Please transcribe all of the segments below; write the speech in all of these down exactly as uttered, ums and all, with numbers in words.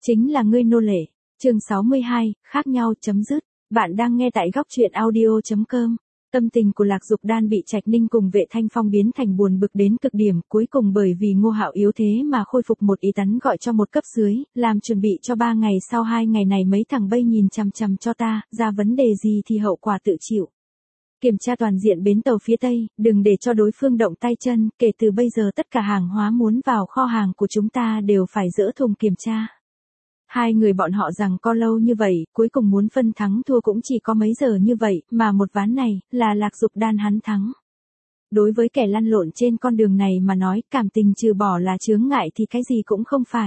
Chính là ngươi nô lệ. Chương sáu mươi hai, khác nhau chấm dứt. Bạn đang nghe tại góc truyện audio chấm com. Tâm tình của Lạc Dục Đan bị Trạch Ninh cùng Vệ Thanh Phong biến thành buồn bực đến cực điểm, cuối cùng bởi vì Ngô Hạo yếu thế mà khôi phục một ý tấn gọi cho một cấp dưới, làm chuẩn bị cho ba ngày sau hai ngày này mấy thằng Bay nhìn chằm chằm cho ta, ra vấn đề gì thì hậu quả tự chịu. Kiểm tra toàn diện bến tàu phía Tây, đừng để cho đối phương động tay chân, kể từ bây giờ tất cả hàng hóa muốn vào kho hàng của chúng ta đều phải dỡ thùng kiểm tra. Hai người bọn họ rằng co lâu như vậy, cuối cùng muốn phân thắng thua cũng chỉ có mấy giờ như vậy, mà một ván này, là Lạc Dục Đan hắn thắng. Đối với kẻ lăn lộn trên con đường này mà nói, cảm tình trừ bỏ là chướng ngại thì cái gì cũng không phải.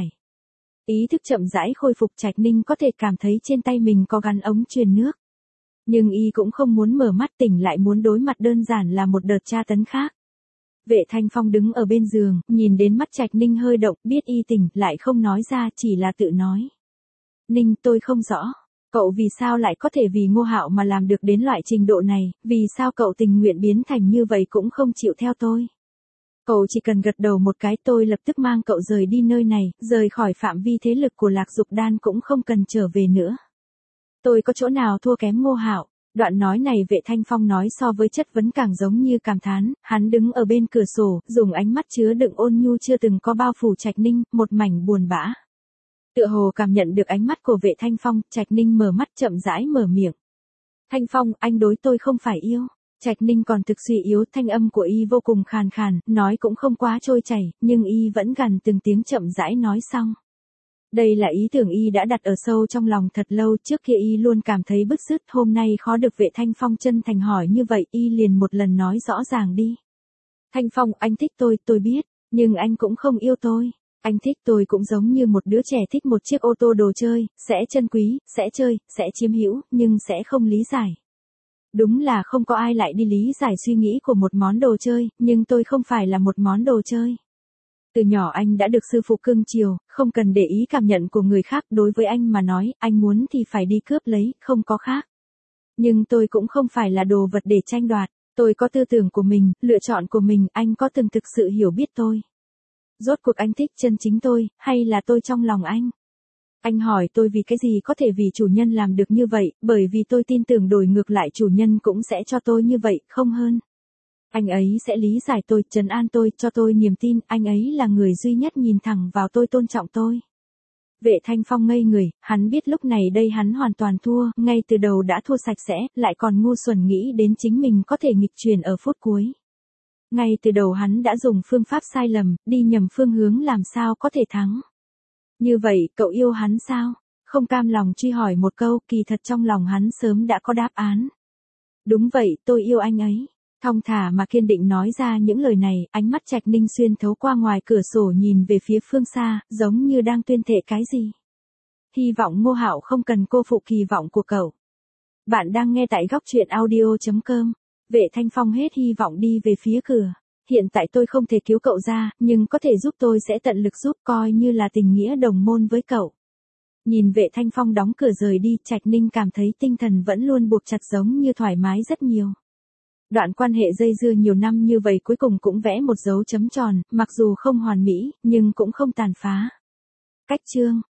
Ý thức chậm rãi khôi phục, Trạch Ninh có thể cảm thấy trên tay mình có gắn ống truyền nước. Nhưng y cũng không muốn mở mắt tỉnh lại, muốn đối mặt đơn giản là một đợt tra tấn khác. Vệ Thanh Phong đứng ở bên giường, nhìn đến mắt Trạch Ninh hơi động, biết y tỉnh, lại không nói ra, chỉ là tự nói. Ninh, tôi không rõ. Cậu vì sao lại có thể vì Ngô Hạo mà làm được đến loại trình độ này, vì sao cậu tình nguyện biến thành như vậy cũng không chịu theo tôi. Cậu chỉ cần gật đầu một cái, tôi lập tức mang cậu rời đi nơi này, rời khỏi phạm vi thế lực của Lạc Dục Đan, cũng không cần trở về nữa. Tôi có chỗ nào thua kém Ngô Hạo? Đoạn nói này Vệ Thanh Phong nói so với chất vấn càng giống như cảm thán, hắn đứng ở bên cửa sổ, dùng ánh mắt chứa đựng ôn nhu chưa từng có bao phủ Trạch Ninh, một mảnh buồn bã. Tựa hồ cảm nhận được ánh mắt của Vệ Thanh Phong, Trạch Ninh mở mắt chậm rãi mở miệng. Thanh Phong, anh đối tôi không phải yêu. Trạch Ninh còn thực suy yếu, thanh âm của y vô cùng khàn khàn, nói cũng không quá trôi chảy, nhưng y vẫn gần từng tiếng chậm rãi nói xong. Đây là ý tưởng y đã đặt ở sâu trong lòng thật lâu, trước kia y luôn cảm thấy bứt rứt, hôm nay khó được Vệ Thanh Phong chân thành hỏi như vậy, y liền một lần nói rõ ràng đi. Thanh Phong, anh thích tôi, tôi biết, nhưng anh cũng không yêu tôi. Anh thích tôi cũng giống như một đứa trẻ thích một chiếc ô tô đồ chơi, sẽ trân quý, sẽ chơi, sẽ chiếm hữu, nhưng sẽ không lý giải. Đúng là không có ai lại đi lý giải suy nghĩ của một món đồ chơi, nhưng tôi không phải là một món đồ chơi. Từ nhỏ anh đã được sư phụ cưng chiều, không cần để ý cảm nhận của người khác, đối với anh mà nói, anh muốn thì phải đi cướp lấy, không có khác. Nhưng tôi cũng không phải là đồ vật để tranh đoạt, tôi có tư tưởng của mình, lựa chọn của mình, anh có từng thực sự hiểu biết tôi. Rốt cuộc anh thích chân chính tôi, hay là tôi trong lòng anh? Anh hỏi tôi vì cái gì có thể vì chủ nhân làm được như vậy, bởi vì tôi tin tưởng đổi ngược lại chủ nhân cũng sẽ cho tôi như vậy, không hơn. Anh ấy sẽ lý giải tôi, trấn an tôi, cho tôi niềm tin, anh ấy là người duy nhất nhìn thẳng vào tôi, tôn trọng tôi. Vệ Thanh Phong ngây người, hắn biết lúc này đây hắn hoàn toàn thua, ngay từ đầu đã thua sạch sẽ, lại còn ngu xuẩn nghĩ đến chính mình có thể nghịch chuyển ở phút cuối. Ngay từ đầu hắn đã dùng phương pháp sai lầm, đi nhầm phương hướng, làm sao có thể thắng. Như vậy, cậu yêu hắn sao? Không cam lòng truy hỏi một câu, kỳ thật trong lòng hắn sớm đã có đáp án. Đúng vậy, tôi yêu anh ấy. Thong thả mà kiên định nói ra những lời này, ánh mắt Trạch Ninh xuyên thấu qua ngoài cửa sổ nhìn về phía phương xa, giống như đang tuyên thệ cái gì. Hy vọng Ngô Hạo không cần cô phụ kỳ vọng của cậu. Bạn đang nghe tại góc truyện audio chấm com. Vệ Thanh Phong hết hy vọng đi về phía cửa. Hiện tại tôi không thể cứu cậu ra, nhưng có thể giúp tôi sẽ tận lực giúp, coi như là tình nghĩa đồng môn với cậu. Nhìn Vệ Thanh Phong đóng cửa rời đi, Trạch Ninh cảm thấy tinh thần vẫn luôn buộc chặt, giống như thoải mái rất nhiều. Đoạn quan hệ dây dưa nhiều năm như vậy cuối cùng cũng vẽ một dấu chấm tròn, mặc dù không hoàn mỹ, nhưng cũng không tàn phá. Cách chương